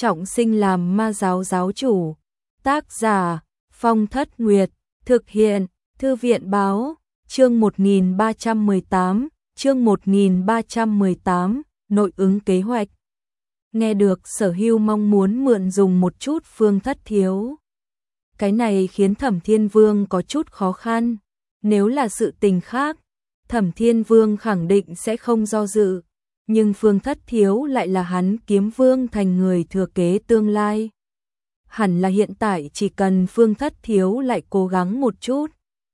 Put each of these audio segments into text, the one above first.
trọng sinh làm ma giáo giáo chủ. Tác giả Phong Thất Nguyệt, thực hiện Thư viện báo, chương 1318, nội ứng kế hoạch. Nghe được Sở Hưu mong muốn mượn dùng một chút Phương Thất Thiếu. Cái này khiến Thẩm Thiên Vương có chút khó khăn, nếu là sự tình khác, Thẩm Thiên Vương khẳng định sẽ không do dự, nhưng Phương Thất Thiếu lại là hắn Kiếm Vương thành người thừa kế tương lai. Hẳn là hiện tại chỉ cần Phương Thất Thiếu lại cố gắng một chút,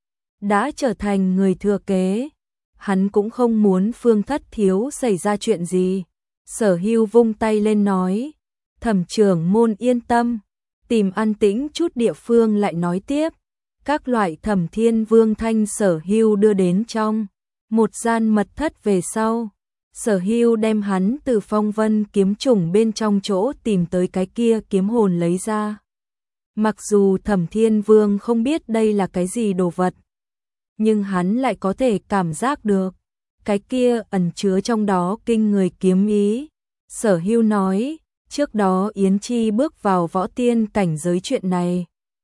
đã trở thành người thừa kế, hắn cũng không muốn Phương Thất Thiếu xảy ra chuyện gì. Sở Hưu vung tay lên nói, Thẩm trưởng môn yên tâm, tìm an tĩnh chút địa phương lại nói tiếp. Các loại Thẩm Thiên Vương thanh Sở Hưu đưa đến trong một gian mật thất về sau. Sở Hưu đem hắn từ phong vân kiếm trùng bên trong chỗ tìm tới cái kia kiếm hồn lấy ra. Mặc dù Thẩm Thiên Vương không biết đây là cái gì đồ vật, nhưng hắn lại có thể cảm giác được cái kia ẩn chứa trong đó kinh người kiếm ý. Sở Hưu nói, trước đó Yến Chi bước vào võ tiên cảnh giới chuyện này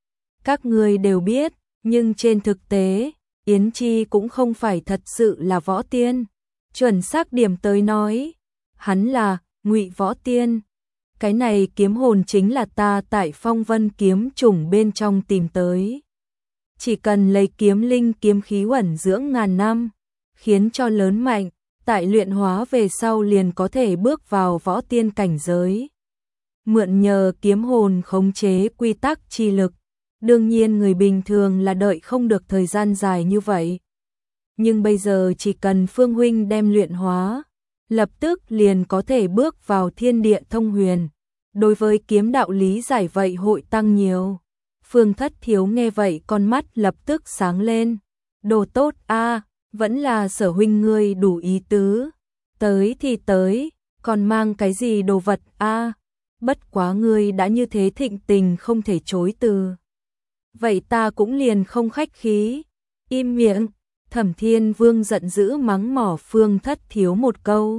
các ngươi đều biết, nhưng trên thực tế, Yến Chi cũng không phải thật sự là võ tiên. Chuẩn xác điểm tới nói, hắn là ngụy võ tiên. Cái này kiếm hồn chính là ta tại phong vân kiếm trùng bên trong tìm tới. Chỉ cần lấy kiếm linh kiếm khí uẩn dưỡng ngàn năm, khiến cho lớn mạnh, tại luyện hóa về sau liền có thể bước vào võ tiên cảnh giới. Mượn nhờ kiếm hồn khống chế quy tắc chi lực, đương nhiên người bình thường là đợi không được thời gian dài như vậy. Nhưng bây giờ chỉ cần Phương huynh đem luyện hóa, lập tức liền có thể bước vào thiên địa thông huyền. Đối với kiếm đạo lý giải vậy hội tăng nhiều. Phương Thất Thiếu nghe vậy con mắt lập tức sáng lên. Đồ tốt a, vẫn là Sở huynh ngươi đủ ý tứ. Tới thì tới, còn mang cái gì đồ vật a? Bất quá ngươi đã như thế thịnh tình không thể chối từ. Vậy ta cũng liền không khách khí. Im miệng. Thẩm Thiên Vương giận dữ mắng mỏ Phương Thất Thiếu một câu.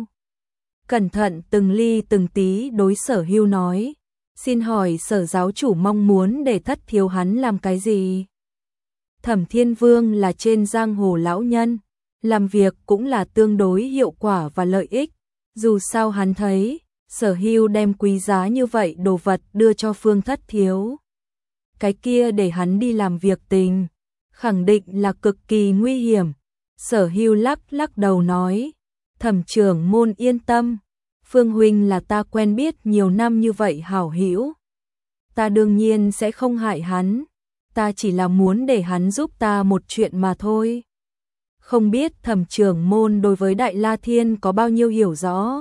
Cẩn thận từng ly từng tí đối Sở Hưu nói, xin hỏi Sở giáo chủ mong muốn để Thất Thiếu hắn làm cái gì? Thẩm Thiên Vương là trên giang hồ lão nhân, làm việc cũng là tương đối hiệu quả và lợi ích. Dù sao hắn thấy, Sở Hưu đem quý giá như vậy đồ vật đưa cho Phương Thất Thiếu. Cái kia để hắn đi làm việc tình, khẳng định là cực kỳ nguy hiểm. Sở Hưu lắc đầu nói, Thẩm trưởng môn yên tâm, Phương huynh là ta quen biết nhiều năm như vậy hảo hữu. Ta đương nhiên sẽ không hại hắn, ta chỉ là muốn để hắn giúp ta một chuyện mà thôi. Không biết Thẩm trưởng môn đối với Đại La Thiên có bao nhiêu hiểu rõ?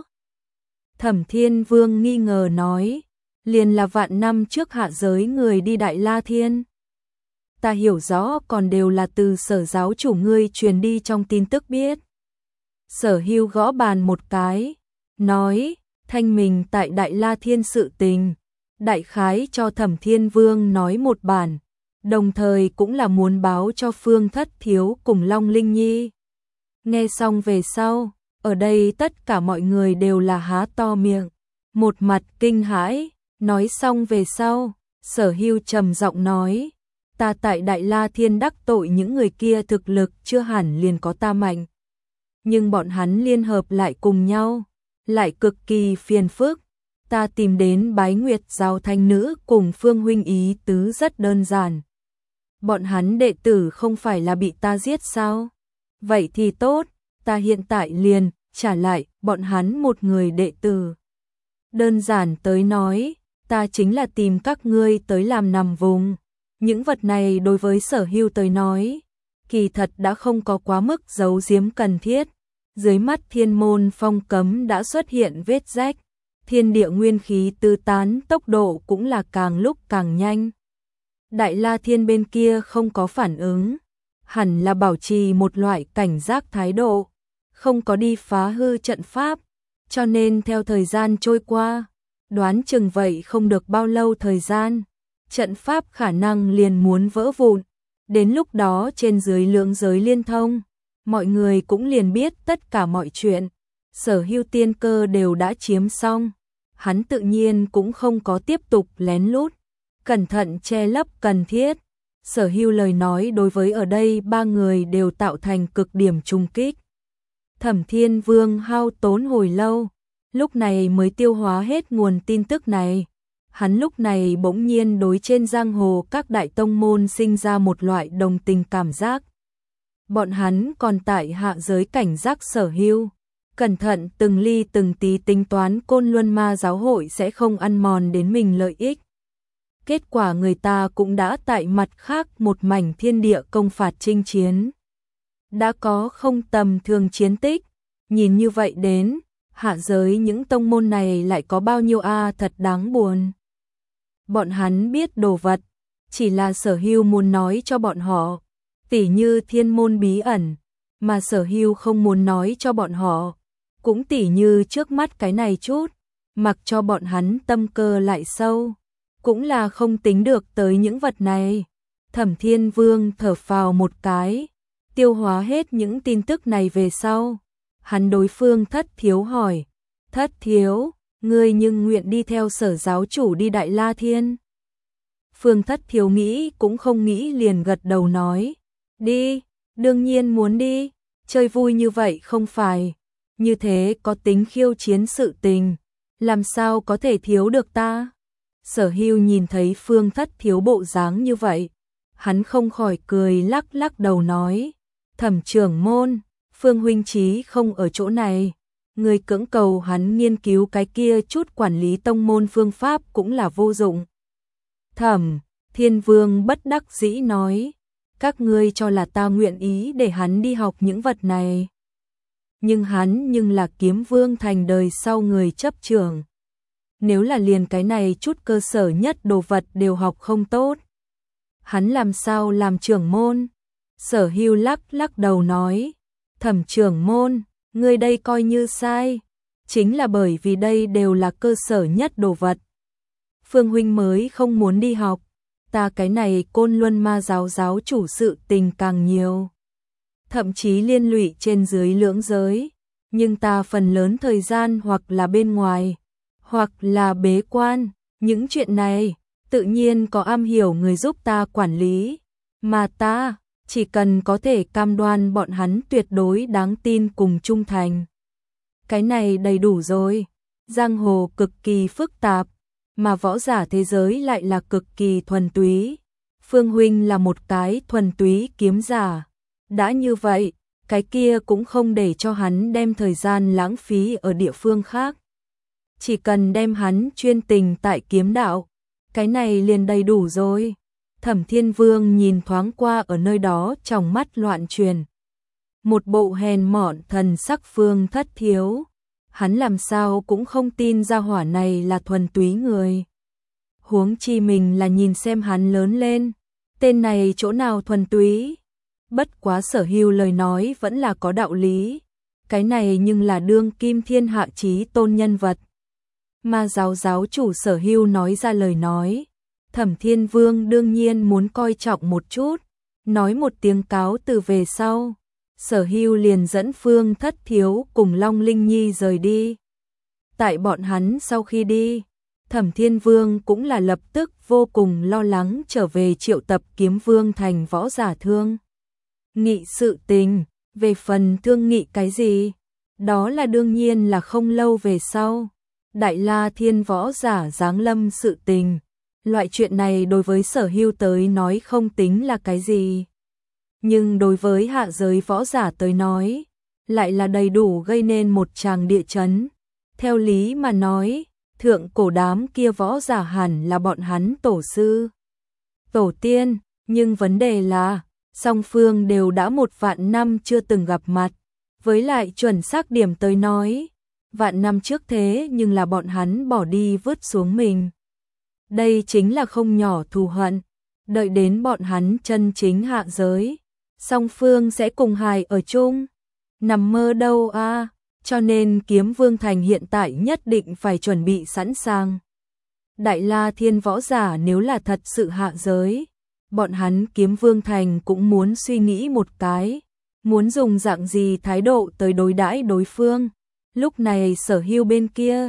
Thẩm Thiên Vương nghi ngờ nói, liền là vạn năm trước hạ giới người đi Đại La Thiên. Ta hiểu rõ còn đều là từ Sở giáo chủ ngươi truyền đi trong tin tức biết. Sở Hưu gõ bàn một cái, nói, thanh mình tại Đại La Thiên sự tình, đại khái cho Thẩm Thiên Vương nói một bản, đồng thời cũng là muốn báo cho Phương Thất Thiếu cùng Long Linh Nhi. Nghe xong về sau, ở đây tất cả mọi người đều là há to miệng, một mặt kinh hãi. Nói xong về sau, Sở Hưu trầm giọng nói, ta tại Đại La Thiên đắc tội những người kia thực lực chưa hẳn liền có ta mạnh. Nhưng bọn hắn liên hợp lại cùng nhau, lại cực kỳ phiền phức. Ta tìm đến Bái Nguyệt Giáo Thánh Nữ cùng Phương huynh ý tứ rất đơn giản. Bọn hắn đệ tử không phải là bị ta giết sao? Vậy thì tốt, ta hiện tại liền trả lại bọn hắn một người đệ tử. Đơn giản tới nói, ta chính là tìm các ngươi tới làm nằm vùng. Những vật này đối với Sở Hưu tới nói, kỳ thật đã không có quá mức giấu giếm cần thiết. Dưới mắt thiên môn phong cấm đã xuất hiện vết rách, thiên địa nguyên khí tứ tán tốc độ cũng là càng lúc càng nhanh. Đại La Thiên bên kia không có phản ứng, hẳn là bảo trì một loại cảnh giác thái độ, không có đi phá hư trận pháp, cho nên theo thời gian trôi qua, đoán chừng vậy không được bao lâu thời gian, trận pháp khả năng liền muốn vỡ vụn. Đến lúc đó trên dưới lưỡng giới liên thông, mọi người cũng liền biết tất cả mọi chuyện. Sở Hưu tiên cơ đều đã chiếm xong, hắn tự nhiên cũng không có tiếp tục lén lút, cẩn thận che lấp cần thiết. Sở Hưu lời nói đối với ở đây ba người đều tạo thành cực điểm trùng kích. Thẩm Thiên Vương hao tốn hồi lâu, lúc này mới tiêu hóa hết nguồn tin tức này. Hắn lúc này bỗng nhiên đối trên giang hồ các đại tông môn sinh ra một loại đồng tình cảm giác. Bọn hắn còn tại hạ giới cảnh giác Sở Hưu, cẩn thận từng ly từng tí tính toán Côn Luân Ma giáo hội sẽ không ăn mòn đến mình lợi ích. Kết quả người ta cũng đã tại mặt khác một mảnh thiên địa công phạt chinh chiến. Đã có không tầm thường chiến tích, nhìn như vậy đến, hạ giới những tông môn này lại có bao nhiêu thật đáng buồn. Bọn hắn biết đồ vật, chỉ là Sở Hưu muốn nói cho bọn họ, tỉ như thiên môn bí ẩn, mà Sở Hưu không muốn nói cho bọn họ, cũng tỉ như trước mắt cái này chút, mặc cho bọn hắn tâm cơ lại sâu, cũng là không tính được tới những vật này. Thẩm Thiên Vương thở phào một cái, tiêu hóa hết những tin tức này về sau. Hắn đối phương Thất Thiếu hỏi, Thất Thiếu, ngươi nhưng nguyện đi theo Sở giáo chủ đi Đại La Thiên? Phương Thất Thiếu nghĩ cũng không nghĩ liền gật đầu nói, đi, đương nhiên muốn đi, chơi vui như vậy không phải, như thế có tính khiêu chiến sự tình, làm sao có thể thiếu được ta? Sở Hưu nhìn thấy Phương Thất Thiếu bộ dáng như vậy, hắn không khỏi cười lắc lắc đầu nói, Thẩm trưởng môn, Phương huynh chí không ở chỗ này, người cưỡng cầu hắn nghiên cứu cái kia chút quản lý tông môn phương pháp cũng là vô dụng. Thẩm Thiên Vương bất đắc dĩ nói, các ngươi cho là ta nguyện ý để hắn đi học những vật này. Nhưng hắn là Kiếm Vương thành đời sau người chấp trưởng. Nếu là liền cái này chút cơ sở nhất đồ vật đều học không tốt, hắn làm sao làm trưởng môn? Sở Hưu lắc lắc đầu nói, Thẩm trưởng môn, ngươi đây coi như sai, chính là bởi vì đây đều là cơ sở nhất đồ vật. Phương huynh mới không muốn đi học, ta cái này Côn Luân Ma giáo giáo chủ sự tình càng nhiều, thậm chí liên lụy trên dưới lưỡng giới, nhưng ta phần lớn thời gian hoặc là bên ngoài, hoặc là bế quan, những chuyện này tự nhiên có am hiểu người giúp ta quản lý, mà ta chỉ cần có thể cam đoan bọn hắn tuyệt đối đáng tin cùng trung thành. Cái này đầy đủ rồi. Giang hồ cực kỳ phức tạp, mà võ giả thế giới lại là cực kỳ thuần túy. Phương huynh là một cái thuần túy kiếm giả. Đã như vậy, cái kia cũng không để cho hắn đem thời gian lãng phí ở địa phương khác. Chỉ cần đem hắn chuyên tình tại kiếm đạo, cái này liền đầy đủ rồi. Thẩm Thiên Vương nhìn thoáng qua ở nơi đó trong mắt loạn truyền. Một bộ hèn mọn thần sắc Phương Thất Thiếu. Hắn làm sao cũng không tin ra hỏa này là thuần túy người. Huống chi mình là nhìn xem hắn lớn lên. Tên này chỗ nào thuần túy? Bất quá Sở Hưu lời nói vẫn là có đạo lý. Cái này nhưng là đương kim thiên hạ chí tôn nhân vật. Mà giáo chủ Sở Hưu nói ra lời nói. Thẩm Thiên Vương đương nhiên muốn coi trọng một chút, nói một tiếng cáo từ về sau, Sở Hưu liền dẫn Phương Thất Thiếu cùng Long Linh Nhi rời đi. Tại bọn hắn sau khi đi, Thẩm Thiên Vương cũng là lập tức vô cùng lo lắng trở về triệu tập Kiếm Vương thành võ giả thương nghị sự tình. Về phần thương nghị cái gì, đó là đương nhiên là không lâu về sau, Đại La Thiên võ giả giáng lâm sự tình. Loại chuyện này đối với Sở Hưu tới nói không tính là cái gì. Nhưng đối với hạ giới võ giả tới nói, lại là đầy đủ gây nên một tràng địa chấn. Theo lý mà nói, thượng cổ đám kia võ giả hẳn là bọn hắn tổ sư, tổ tiên, nhưng vấn đề là, song phương đều đã 1 vạn năm chưa từng gặp mặt. Với lại chuẩn xác điểm tới nói, vạn năm trước thế nhưng là bọn hắn bỏ đi vứt xuống mình. Đây chính là không nhỏ thù hận, đợi đến bọn hắn chân chính hạ giới, song phương sẽ cùng hài ở chung. Nằm mơ đâu a, cho nên Kiếm Vương thành hiện tại nhất định phải chuẩn bị sẵn sàng. Đại La Thiên võ giả nếu là thật sự hạ giới, bọn hắn Kiếm Vương thành cũng muốn suy nghĩ một cái, muốn dùng dạng gì thái độ tới đối đãi đối phương. Lúc này Sở Hưu bên kia,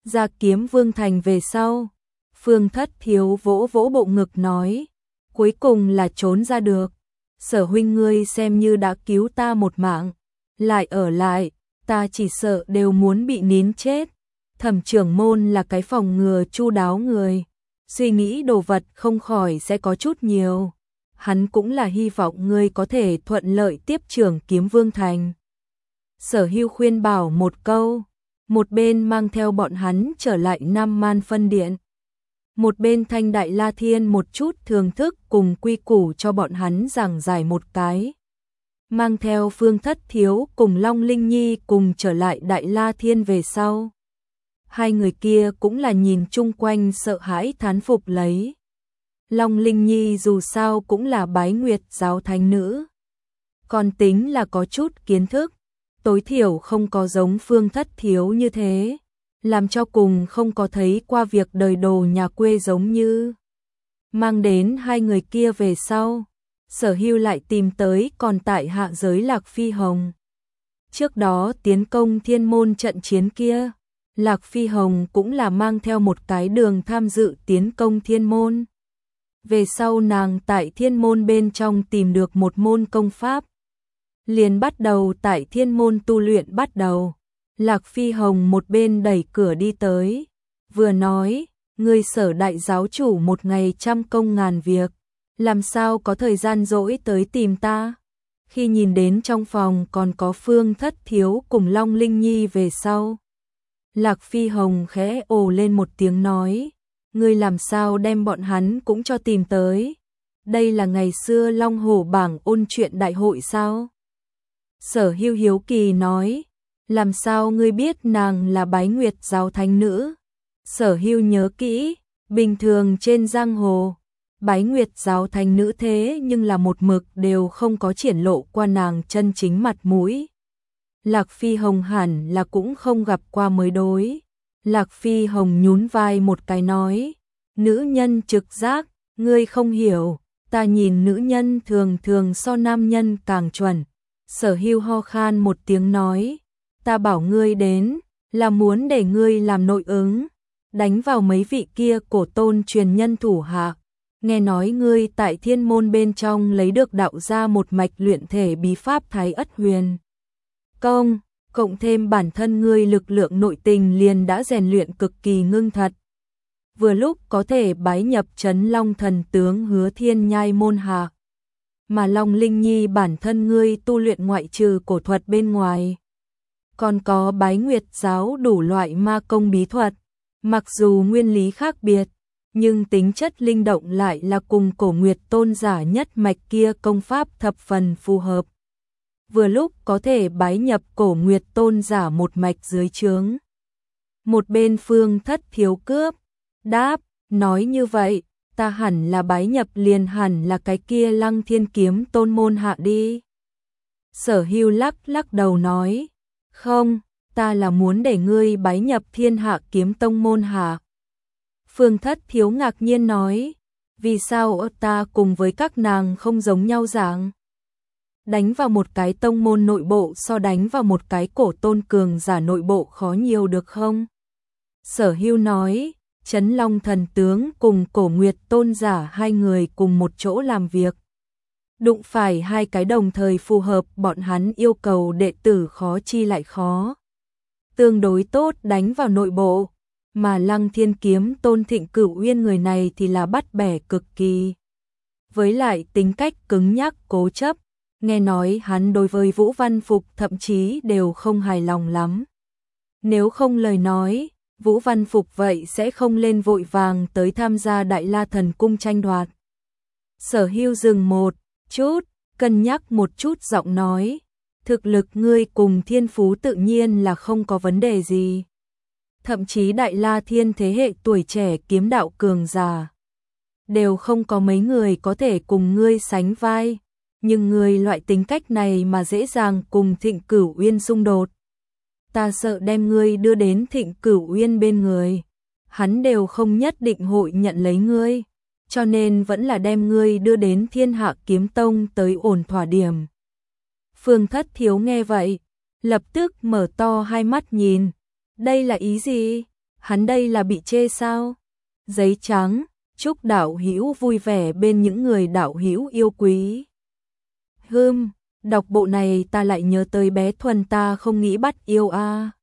ra Kiếm Vương Thành về sau, Phương Thất Thiếu vỗ vỗ bộ ngực nói, cuối cùng là trốn ra được. Sở huynh ngươi xem như đã cứu ta một mạng, lại ở lại, ta chỉ sợ đều muốn bị nín chết. Thẩm trưởng môn là cái phòng ngừa chu đáo người, suy nghĩ đồ vật không khỏi sẽ có chút nhiều. Hắn cũng là hy vọng ngươi có thể thuận lợi tiếp trưởng Kiếm Vương Thành. Sở Hưu khuyên bảo một câu, một bên mang theo bọn hắn trở lại Nam Man phân điện. Một bên Thanh Đại La Thiên một chút thưởng thức cùng quy củ cho bọn hắn giảng giải một cái. Mang theo Phương Thất Thiếu cùng Long Linh Nhi cùng trở lại Đại La Thiên về sau. Hai người kia cũng là nhìn chung quanh sợ hãi thán phục lấy. Long Linh Nhi dù sao cũng là Bái Nguyệt giáo thánh nữ. Còn tính là có chút kiến thức, tối thiểu không có giống Phương Thất Thiếu như thế. Làm cho cùng không có thấy qua việc đời đồ nhà quê giống như. Mang đến hai người kia về sau, Sở Hưu lại tìm tới còn tại hạ giới Lạc Phi Hồng. Trước đó tiến công Thiên Môn trận chiến kia, Lạc Phi Hồng cũng là mang theo một cái đường tham dự tiến công Thiên Môn. Về sau nàng tại Thiên Môn bên trong tìm được một môn công pháp, liền bắt đầu tại Thiên Môn tu luyện bắt đầu. Lạc Phi Hồng một bên đẩy cửa đi tới, vừa nói, ngươi Sở đại giáo chủ một ngày trăm công ngàn việc, làm sao có thời gian rỗi tới tìm ta. Khi nhìn đến trong phòng còn có Phương Thất Thiếu cùng Long Linh Nhi về sau, Lạc Phi Hồng khẽ ồ lên một tiếng nói, ngươi làm sao đem bọn hắn cũng cho tìm tới, đây là ngày xưa Long Hổ bảng ôn chuyện đại hội sao? Sở Hưu hiếu kỳ nói, làm sao ngươi biết nàng là Bái Nguyệt giáo thánh nữ? Sở Hưu nhớ kỹ, bình thường trên giang hồ, Bái Nguyệt giáo thánh nữ thế nhưng là một mực đều không có triển lộ qua nàng chân chính mặt mũi. Lạc Phi Hồng hẳn là cũng không gặp qua mới đối. Lạc Phi Hồng nhún vai một cái nói, nữ nhân trực giác, ngươi không hiểu, ta nhìn nữ nhân thường thường so nam nhân càng chuẩn. Sở Hưu ho khan một tiếng nói, ta bảo ngươi đến, là muốn để ngươi làm nội ứng, đánh vào mấy vị kia cổ tôn truyền nhân thủ hạ. Nghe nói ngươi tại Thiên Môn bên trong lấy được đạo ra một mạch luyện thể bí pháp Thái Ất Huyền Công, cộng thêm bản thân ngươi lực lượng nội tình liền đã rèn luyện cực kỳ ngưng thật. Vừa lúc có thể bái nhập Trấn Long thần tướng Hứa Thiên Nhai môn hạ. Mà Long Linh Nhi bản thân ngươi tu luyện ngoại trừ cổ thuật bên ngoài, còn có Bái Nguyệt giáo đủ loại ma công bí thuật, mặc dù nguyên lý khác biệt, nhưng tính chất linh động lại là cùng Cổ Nguyệt tôn giả nhất mạch kia công pháp thập phần phù hợp. Vừa lúc có thể bái nhập Cổ Nguyệt tôn giả một mạch dưới trướng. Một bên Phương Thất Thiếu cướp, đáp, nói như vậy, ta hẳn là bái nhập liền hẳn là cái kia Lăng Thiên Kiếm tôn môn hạ đi. Sở Hưu lắc đầu nói, không, ta là muốn để ngươi bái nhập Thiên Hạ Kiếm tông môn hạ. Phương Thất Thiếu ngạc nhiên nói, vì sao ta cùng với các nàng không giống nhau dạng? Đánh vào một cái tông môn nội bộ so đánh vào một cái cổ tôn cường giả nội bộ khó nhiều được không? Sở Hưu nói, Trấn Long thần tướng cùng Cổ Nguyệt tôn giả hai người cùng một chỗ làm việc. Đụng phải hai cái đồng thời phù hợp, bọn hắn yêu cầu đệ tử khó chi lại khó. Tương đối tốt đánh vào nội bộ, mà Lăng Thiên Kiếm Tôn Thịnh Cửu Uyên người này thì là bắt bẻ cực kỳ. Với lại tính cách cứng nhắc cố chấp, nghe nói hắn đối với Vũ Văn Phục thậm chí đều không hài lòng lắm. Nếu không lời nói, Vũ Văn Phục vậy sẽ không lên vội vàng tới tham gia Đại La Thần Cung tranh đoạt. Sở Hưu dừng một chút, cân nhắc một chút giọng nói, thực lực ngươi cùng thiên phú tự nhiên là không có vấn đề gì. Thậm chí Đại La Thiên thế hệ tuổi trẻ kiếm đạo cường giả, đều không có mấy người có thể cùng ngươi sánh vai, nhưng ngươi loại tính cách này mà dễ dàng cùng Thịnh Cửu Uyên xung đột. Ta sợ đem ngươi đưa đến Thịnh Cửu Uyên bên người, hắn đều không nhất định hội nhận lấy ngươi, cho nên vẫn là đem ngươi đưa đến Thiên Hạ Kiếm Tông tới ổn thỏa điểm. Phương Thất Thiếu nghe vậy, lập tức mở to hai mắt nhìn, đây là ý gì? Hắn đây là bị chê sao? Giấy trắng, chúc đạo hữu vui vẻ bên những người đạo hữu yêu quý. Đọc bộ này ta lại nhớ tới bé Thuần ta không nghĩ bắt yêu a.